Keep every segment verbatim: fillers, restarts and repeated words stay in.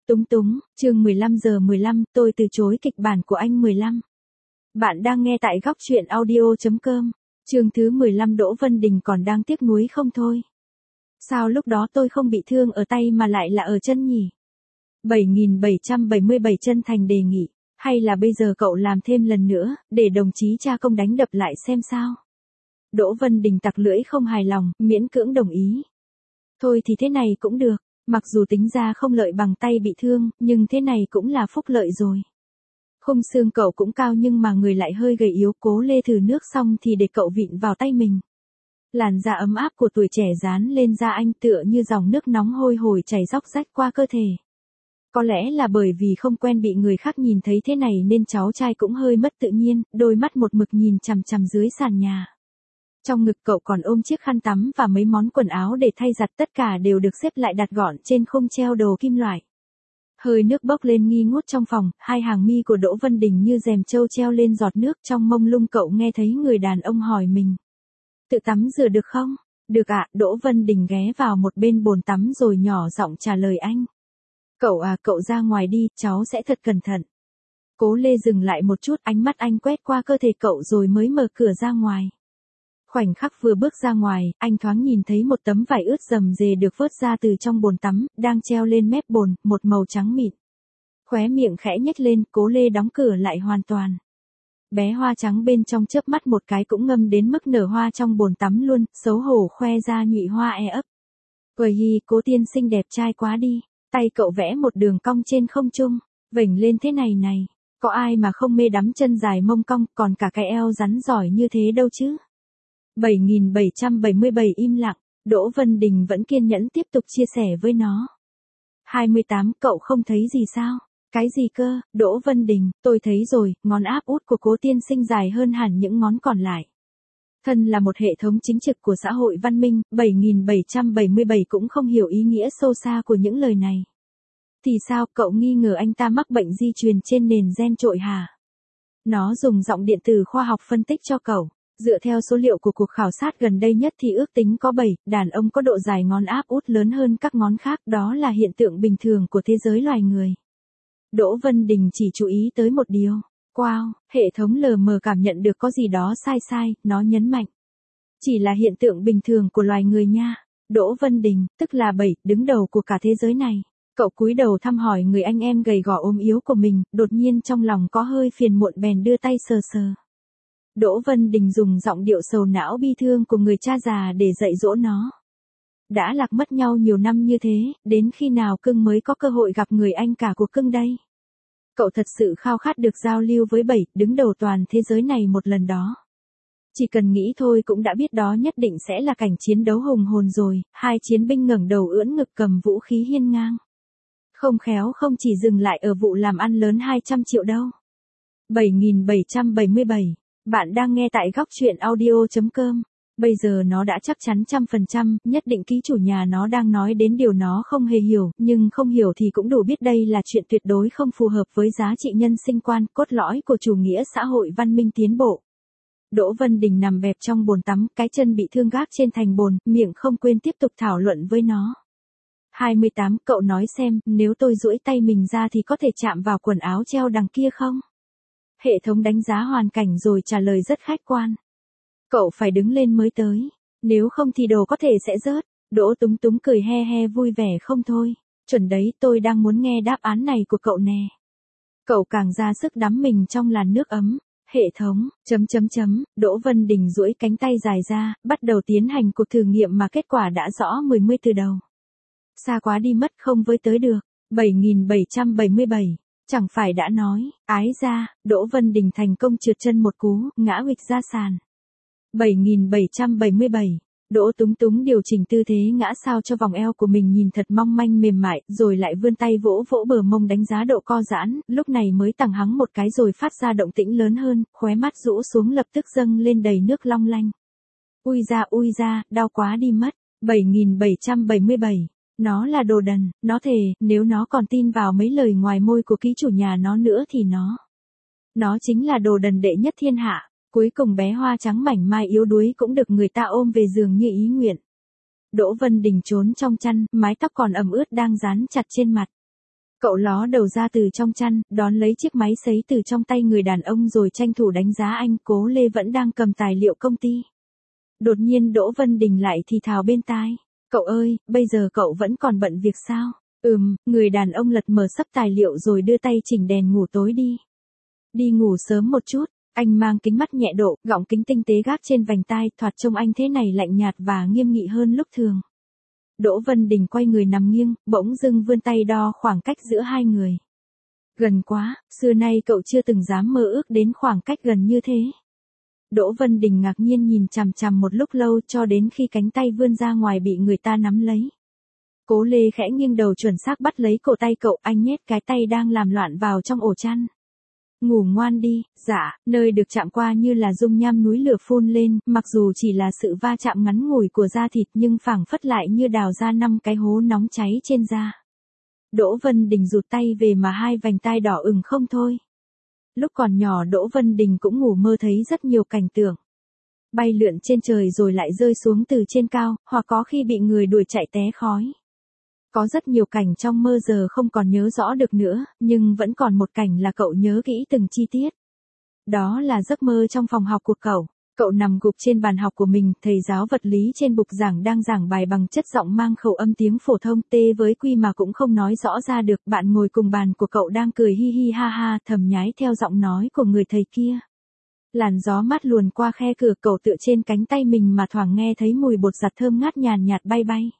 Túng túng, chương mười lăm giờ mười lăm, tôi từ chối kịch bản của anh mười lăm. Bạn đang nghe tại góc truyện audio chấm com. Chương thứ mười lăm Đỗ Vân Đình còn đang tiếc nuối không thôi. Sao lúc đó tôi không bị thương ở tay mà lại là ở chân nhỉ? bảy nghìn bảy trăm bảy mươi bảy chân thành đề nghị, hay là bây giờ cậu làm thêm lần nữa, để đồng chí cha công đánh đập lại xem sao? Đỗ Vân Đình tặc lưỡi không hài lòng, miễn cưỡng đồng ý. Thôi thì thế này cũng được. Mặc dù tính ra không lợi bằng tay bị thương, nhưng thế này cũng là phúc lợi rồi. Khung xương cậu cũng cao nhưng mà người lại hơi gầy yếu, Cố Lê thử nước xong thì để cậu vịn vào tay mình. Làn da ấm áp của tuổi trẻ dán lên da anh tựa như dòng nước nóng hôi hổi chảy róc rách qua cơ thể. Có lẽ là bởi vì không quen bị người khác nhìn thấy thế này nên cháu trai cũng hơi mất tự nhiên, đôi mắt một mực nhìn chằm chằm dưới sàn nhà. Trong ngực cậu còn ôm chiếc khăn tắm và mấy món quần áo để thay giặt, tất cả đều được xếp lại đặt gọn trên khung treo đồ kim loại. Hơi nước bốc lên nghi ngút trong phòng, hai hàng mi của Đỗ Vân Đình như rèm trâu treo lên giọt nước, trong mông lung cậu nghe thấy người đàn ông hỏi mình. Tự tắm rửa được không? Được ạ, Đỗ Vân Đình ghé vào một bên bồn tắm rồi nhỏ giọng trả lời anh. Cậu à, cậu ra ngoài đi, cháu sẽ thật cẩn thận. Cố Lê dừng lại một chút, ánh mắt anh quét qua cơ thể cậu rồi mới mở cửa ra ngoài. Khoảnh khắc vừa bước ra ngoài, anh thoáng nhìn thấy một tấm vải ướt rầm rề được vớt ra từ trong bồn tắm, đang treo lên mép bồn, một màu trắng mịn. Khóe miệng khẽ nhếch lên, Cố Lê đóng cửa lại hoàn toàn. Bé hoa trắng bên trong chớp mắt một cái cũng ngâm đến mức nở hoa trong bồn tắm luôn, xấu hổ khoe ra nhụy hoa e ấp. Quầy hi, Cố tiên sinh đẹp trai quá đi, tay cậu vẽ một đường cong trên không trung, vểnh lên thế này này, có ai mà không mê đắm chân dài mông cong, còn cả cái eo rắn giỏi như thế đâu chứ. bảy nghìn bảy trăm bảy mươi bảy im lặng, Đỗ Vân Đình vẫn kiên nhẫn tiếp tục chia sẻ với nó. hai mươi tám, cậu không thấy gì sao? Cái gì cơ? Đỗ Vân Đình, tôi thấy rồi, ngón áp út của Cố tiên sinh dài hơn hẳn những ngón còn lại. Thân là một hệ thống chính trực của xã hội văn minh, bảy nghìn bảy trăm bảy mươi bảy cũng không hiểu ý nghĩa sâu xa của những lời này. Thì sao, cậu nghi ngờ anh ta mắc bệnh di truyền trên nền gen trội hả? Nó dùng giọng điện tử khoa học phân tích cho cậu. Dựa theo số liệu của cuộc khảo sát gần đây nhất thì ước tính có bảy đàn ông có độ dài ngón áp út lớn hơn các ngón khác, đó là hiện tượng bình thường của thế giới loài người. Đỗ Vân Đình chỉ chú ý tới một điều. Wow, hệ thống lờ mờ cảm nhận được có gì đó sai sai, nó nhấn mạnh. Chỉ là hiện tượng bình thường của loài người nha. Đỗ Vân Đình, tức là bảy, đứng đầu của cả thế giới này. Cậu cúi đầu thăm hỏi người anh em gầy gò ốm yếu của mình, đột nhiên trong lòng có hơi phiền muộn bèn đưa tay sờ sờ. Đỗ Vân Đình dùng giọng điệu sầu não bi thương của người cha già để dạy dỗ nó. Đã lạc mất nhau nhiều năm như thế, đến khi nào cưng mới có cơ hội gặp người anh cả của cưng đây? Cậu thật sự khao khát được giao lưu với bảy, đứng đầu toàn thế giới này một lần đó. Chỉ cần nghĩ thôi cũng đã biết đó nhất định sẽ là cảnh chiến đấu hùng hồn rồi, hai chiến binh ngẩng đầu ưỡn ngực cầm vũ khí hiên ngang. Không khéo không chỉ dừng lại ở vụ làm ăn lớn hai trăm triệu đâu. bảy nghìn bảy trăm bảy mươi bảy Bạn đang nghe tại góc truyện audio chấm com. Bây giờ nó đã chắc chắn trăm phần trăm, nhất định ký chủ nhà nó đang nói đến điều nó không hề hiểu, nhưng không hiểu thì cũng đủ biết đây là chuyện tuyệt đối không phù hợp với giá trị nhân sinh quan, cốt lõi của chủ nghĩa xã hội văn minh tiến bộ. Đỗ Vân Đình nằm bẹp trong bồn tắm, cái chân bị thương gác trên thành bồn, miệng không quên tiếp tục thảo luận với nó. hai mươi tám, cậu nói xem, nếu tôi duỗi tay mình ra thì có thể chạm vào quần áo treo đằng kia không? Hệ thống đánh giá hoàn cảnh rồi trả lời rất khách quan. Cậu phải đứng lên mới tới, nếu không thì đồ có thể sẽ rớt. Đỗ Túng Túng cười he he vui vẻ không thôi. Chuẩn đấy, tôi đang muốn nghe đáp án này của cậu nè. Cậu càng ra sức đắm mình trong làn nước ấm. Hệ thống, chấm chấm chấm, Đỗ Vân Đình duỗi cánh tay dài ra, bắt đầu tiến hành cuộc thử nghiệm mà kết quả đã rõ mười mươi từ đầu. Xa quá đi mất, không với tới được. bảy nghìn bảy trăm bảy mươi bảy Chẳng phải đã nói, ái ra, Đỗ Vân Đình thành công trượt chân một cú, ngã huỵch ra sàn. bảy nghìn bảy trăm bảy mươi bảy Đỗ Túng Túng điều chỉnh tư thế ngã sao cho vòng eo của mình nhìn thật mong manh mềm mại, rồi lại vươn tay vỗ vỗ bờ mông đánh giá độ co giãn, lúc này mới tằng hắng một cái rồi phát ra động tĩnh lớn hơn, khóe mắt rũ xuống lập tức dâng lên đầy nước long lanh. Ui da ui da, đau quá đi mất. bảy nghìn bảy trăm bảy mươi bảy Nó là đồ đần, nó thề, nếu nó còn tin vào mấy lời ngoài môi của ký chủ nhà nó nữa thì nó. Nó chính là đồ đần đệ nhất thiên hạ. Cuối cùng bé hoa trắng mảnh mai yếu đuối cũng được người ta ôm về giường như ý nguyện. Đỗ Vân Đình trốn trong chăn, mái tóc còn ẩm ướt đang dán chặt trên mặt. Cậu ló đầu ra từ trong chăn, đón lấy chiếc máy sấy từ trong tay người đàn ông rồi tranh thủ đánh giá anh. Cố Lê vẫn đang cầm tài liệu công ty. Đột nhiên Đỗ Vân Đình lại thì thào bên tai. Cậu ơi, bây giờ cậu vẫn còn bận việc sao? Ừm, người đàn ông lật mở sấp tài liệu rồi đưa tay chỉnh đèn ngủ tối đi. Đi ngủ sớm một chút. Anh mang kính mắt nhẹ độ, gọng kính tinh tế gác trên vành tai, thoạt trông anh thế này lạnh nhạt và nghiêm nghị hơn lúc thường. Đỗ Vân Đình quay người nằm nghiêng, bỗng dưng vươn tay đo khoảng cách giữa hai người. Gần quá, xưa nay cậu chưa từng dám mơ ước đến khoảng cách gần như thế. Đỗ Vân Đình ngạc nhiên nhìn chằm chằm một lúc lâu cho đến khi cánh tay vươn ra ngoài bị người ta nắm lấy. Cố Lê khẽ nghiêng đầu chuẩn xác bắt lấy cổ tay cậu, anh nhét cái tay đang làm loạn vào trong ổ chăn. Ngủ ngoan đi. Dạ, nơi được chạm qua như là dung nham núi lửa phun lên, mặc dù chỉ là sự va chạm ngắn ngủi của da thịt nhưng phảng phất lại như đào ra năm cái hố nóng cháy trên da. Đỗ Vân Đình rụt tay về mà hai vành tai đỏ ửng không thôi. Lúc còn nhỏ Đỗ Vân Đình cũng ngủ mơ thấy rất nhiều cảnh tượng. Bay lượn trên trời rồi lại rơi xuống từ trên cao, hoặc có khi bị người đuổi chạy té khói. Có rất nhiều cảnh trong mơ giờ không còn nhớ rõ được nữa, nhưng vẫn còn một cảnh là cậu nhớ kỹ từng chi tiết. Đó là giấc mơ trong phòng học của cậu. Cậu nằm gục trên bàn học của mình, thầy giáo vật lý trên bục giảng đang giảng bài bằng chất giọng mang khẩu âm tiếng phổ thông T với Quy mà cũng không nói rõ ra được. Bạn ngồi cùng bàn của cậu đang cười hi hi ha ha thầm nhái theo giọng nói của người thầy kia. Làn gió mát luồn qua khe cửa, cậu tựa trên cánh tay mình mà thoảng nghe thấy mùi bột giặt thơm ngát nhàn nhạt bay bay.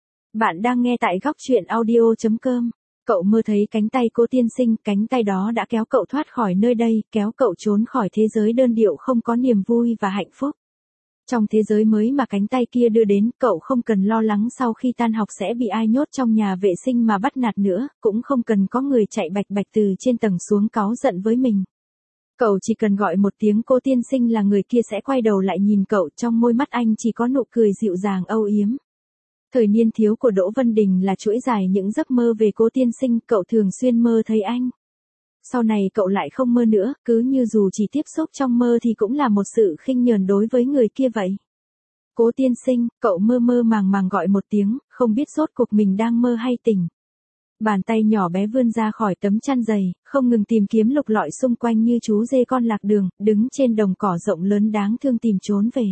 Bạn đang nghe tại góc truyện audio chấm com. Cậu mơ thấy cánh tay cô tiên sinh, cánh tay đó đã kéo cậu thoát khỏi nơi đây, kéo cậu trốn khỏi thế giới đơn điệu không có niềm vui và hạnh phúc. Trong thế giới mới mà cánh tay kia đưa đến, cậu không cần lo lắng sau khi tan học sẽ bị ai nhốt trong nhà vệ sinh mà bắt nạt nữa, cũng không cần có người chạy bạch bạch từ trên tầng xuống cáu giận với mình. Cậu chỉ cần gọi một tiếng cô tiên sinh là người kia sẽ quay đầu lại nhìn cậu, trong môi mắt anh chỉ có nụ cười dịu dàng âu yếm. Thời niên thiếu của Đỗ Vân Đình là chuỗi dài những giấc mơ về cô tiên sinh, cậu thường xuyên mơ thấy anh. Sau này cậu lại không mơ nữa, cứ như dù chỉ tiếp xúc trong mơ thì cũng là một sự khinh nhờn đối với người kia vậy. Cố tiên sinh, cậu mơ mơ màng màng gọi một tiếng, không biết rốt cuộc mình đang mơ hay tỉnh. Bàn tay nhỏ bé vươn ra khỏi tấm chăn dày, không ngừng tìm kiếm lục lọi xung quanh như chú dê con lạc đường, đứng trên đồng cỏ rộng lớn đáng thương tìm trốn về.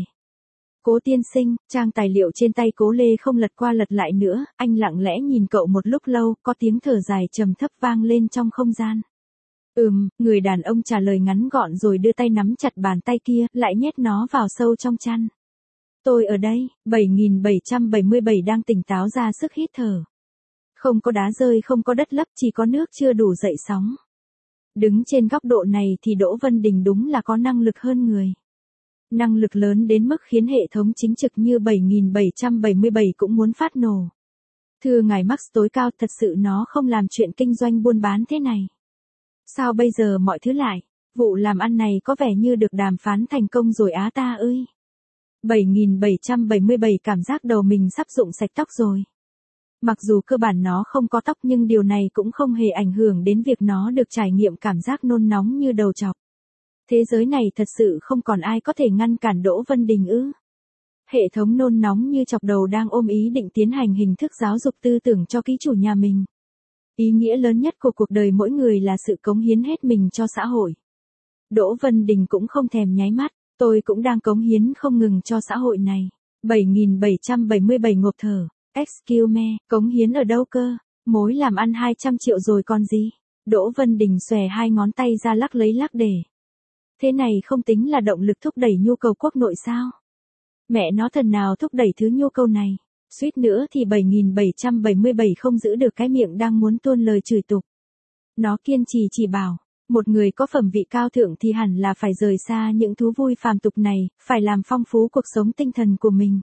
Cố tiên sinh, trang tài liệu trên tay Cố Lê không lật qua lật lại nữa, anh lặng lẽ nhìn cậu một lúc lâu, có tiếng thở dài trầm thấp vang lên trong không gian. Ừm, người đàn ông trả lời ngắn gọn rồi đưa tay nắm chặt bàn tay kia, lại nhét nó vào sâu trong chăn. Tôi ở đây. bảy nghìn bảy trăm bảy mươi bảy đang tỉnh táo ra sức hít thở. Không có đá rơi, không có đất lấp, chỉ có nước chưa đủ dậy sóng. Đứng trên góc độ này thì Đỗ Vân Đình đúng là có năng lực hơn người. Năng lực lớn đến mức khiến hệ thống chính trực như bảy nghìn bảy trăm bảy mươi bảy cũng muốn phát nổ. Thưa ngài Max tối cao, thật sự nó không làm chuyện kinh doanh buôn bán thế này. Sao bây giờ mọi thứ lại? Vụ làm ăn này có vẻ như được đàm phán thành công rồi á ta ơi. bảy nghìn bảy trăm bảy mươi bảy cảm giác đầu mình sắp rụng sạch tóc rồi. Mặc dù cơ bản nó không có tóc nhưng điều này cũng không hề ảnh hưởng đến việc nó được trải nghiệm cảm giác nôn nóng như đầu chọc. Thế giới này thật sự không còn ai có thể ngăn cản Đỗ Vân Đình ư? Hệ thống nôn nóng như chọc đầu đang ôm ý định tiến hành hình thức giáo dục tư tưởng cho ký chủ nhà mình. Ý nghĩa lớn nhất của cuộc đời mỗi người là sự cống hiến hết mình cho xã hội. Đỗ Vân Đình cũng không thèm nháy mắt, tôi cũng đang cống hiến không ngừng cho xã hội này. bảy nghìn bảy trăm bảy mươi bảy ngộp thở. Excuse me, cống hiến ở đâu cơ? Mối làm ăn hai trăm triệu rồi còn gì? Đỗ Vân Đình xòe hai ngón tay ra lắc lấy lắc để. Thế này không tính là động lực thúc đẩy nhu cầu quốc nội sao? Mẹ nó thần nào thúc đẩy thứ nhu cầu này? Suýt nữa thì bảy nghìn bảy trăm bảy mươi bảy không giữ được cái miệng đang muốn tuôn lời chửi tục. Nó kiên trì chỉ bảo, một người có phẩm vị cao thượng thì hẳn là phải rời xa những thú vui phàm tục này, phải làm phong phú cuộc sống tinh thần của mình.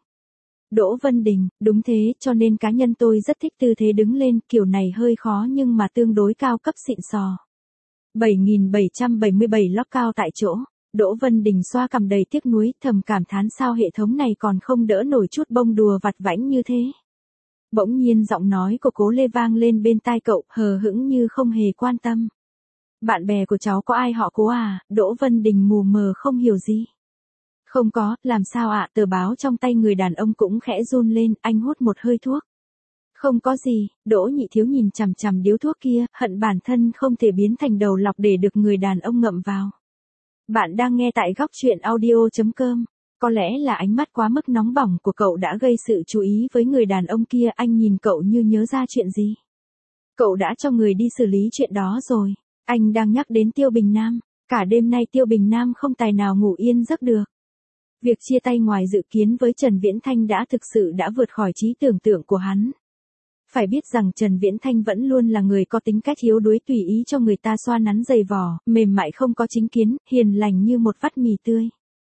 Đỗ Vân Đình, đúng thế, cho nên cá nhân tôi rất thích tư thế đứng lên, kiểu này hơi khó nhưng mà tương đối cao cấp xịn sò. bảy nghìn bảy trăm bảy mươi bảy lót cao tại chỗ. Đỗ Vân Đình xoa cằm đầy tiếc nuối, thầm cảm thán sao hệ thống này còn không đỡ nổi chút bông đùa vặt vãnh như thế. Bỗng nhiên giọng nói của Cố Lê vang lên bên tai cậu, hờ hững như không hề quan tâm. Bạn bè của cháu có ai họ Cố à? Đỗ Vân Đình mù mờ không hiểu gì. Không có, làm sao ạ? Tờ báo trong tay người đàn ông cũng khẽ run lên, anh hút một hơi thuốc. Không có gì, Đỗ Nhị Thiếu nhìn chằm chằm điếu thuốc kia, hận bản thân không thể biến thành đầu lọc để được người đàn ông ngậm vào. Bạn đang nghe tại góc truyện audio.com. Có lẽ là ánh mắt quá mức nóng bỏng của cậu đã gây sự chú ý với người đàn ông kia, anh nhìn cậu như nhớ ra chuyện gì. Cậu đã cho người đi xử lý chuyện đó rồi. Anh đang nhắc đến Tiêu Bình Nam. Cả đêm nay Tiêu Bình Nam không tài nào ngủ yên giấc được. Việc chia tay ngoài dự kiến với Trần Viễn Thanh đã thực sự đã vượt khỏi trí tưởng tượng của hắn. Phải biết rằng Trần Viễn Thanh vẫn luôn là người có tính cách yếu đuối, tùy ý cho người ta xoa nắn giày vò, mềm mại không có chính kiến, hiền lành như một vắt mì tươi.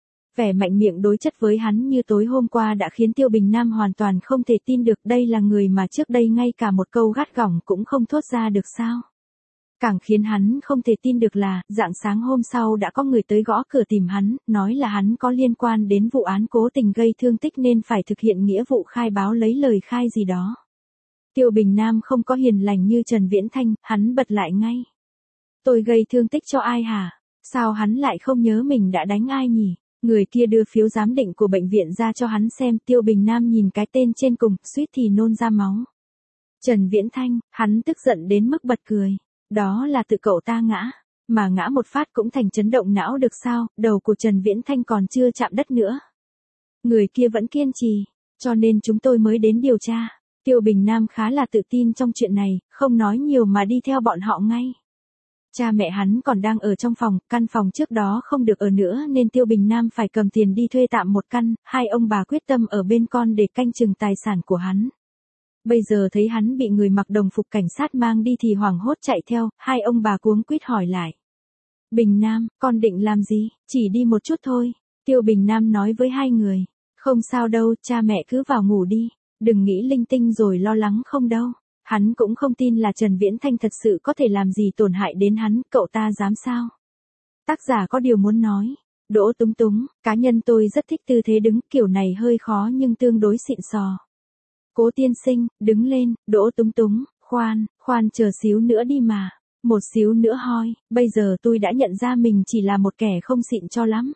Vẻ mạnh miệng đối chất với hắn như tối hôm qua đã khiến Tiêu Bình Nam hoàn toàn không thể tin được đây là người mà trước đây ngay cả một câu gắt gỏng cũng không thốt ra được sao. Càng khiến hắn không thể tin được là, rạng sáng hôm sau đã có người tới gõ cửa tìm hắn, nói là hắn có liên quan đến vụ án cố tình gây thương tích nên phải thực hiện nghĩa vụ khai báo lấy lời khai gì đó. Tiêu Bình Nam không có hiền lành như Trần Viễn Thanh, hắn bật lại ngay. Tôi gây thương tích cho ai hả? Sao hắn lại không nhớ mình đã đánh ai nhỉ? Người kia đưa phiếu giám định của bệnh viện ra cho hắn xem, Tiêu Bình Nam nhìn cái tên trên cùng, suýt thì nôn ra máu. Trần Viễn Thanh, hắn tức giận đến mức bật cười. Đó là tự cậu ta ngã, mà ngã một phát cũng thành chấn động não được sao, đầu của Trần Viễn Thanh còn chưa chạm đất nữa. Người kia vẫn kiên trì, cho nên chúng tôi mới đến điều tra. Tiêu Bình Nam khá là tự tin trong chuyện này, không nói nhiều mà đi theo bọn họ ngay. Cha mẹ hắn còn đang ở trong phòng, căn phòng trước đó không được ở nữa nên Tiêu Bình Nam phải cầm tiền đi thuê tạm một căn, hai ông bà quyết tâm ở bên con để canh chừng tài sản của hắn. Bây giờ thấy hắn bị người mặc đồng phục cảnh sát mang đi thì hoảng hốt chạy theo, hai ông bà cuống quýt hỏi lại. Bình Nam, con định làm gì? Chỉ đi một chút thôi. Tiêu Bình Nam nói với hai người. Không sao đâu, cha mẹ cứ vào ngủ đi. Đừng nghĩ linh tinh rồi lo lắng không đâu. Hắn cũng không tin là Trần Viễn Thanh thật sự có thể làm gì tổn hại đến hắn, cậu ta dám sao? Tác giả có điều muốn nói. Đỗ Túng Túng, cá nhân tôi rất thích tư thế đứng kiểu này hơi khó nhưng tương đối xịn sò. Cố tiên sinh, đứng lên, Đỗ Túng Túng, khoan, khoan chờ xíu nữa đi mà. Một xíu nữa hoi, bây giờ tôi đã nhận ra mình chỉ là một kẻ không xịn cho lắm.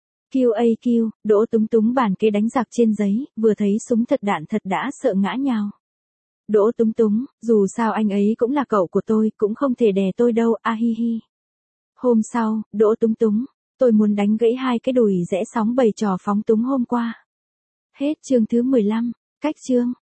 Q A Q, Đỗ Túng Túng bàn kế đánh giặc trên giấy, vừa thấy súng thật đạn thật đã sợ ngã nhào. Đỗ Túng Túng, dù sao anh ấy cũng là cậu của tôi, cũng không thể đè tôi đâu, a hi hi. Hôm sau, Đỗ Túng Túng, tôi muốn đánh gãy hai cái đùi rẽ sóng bày trò phóng túng hôm qua. Hết chương thứ mười lăm, cách chương.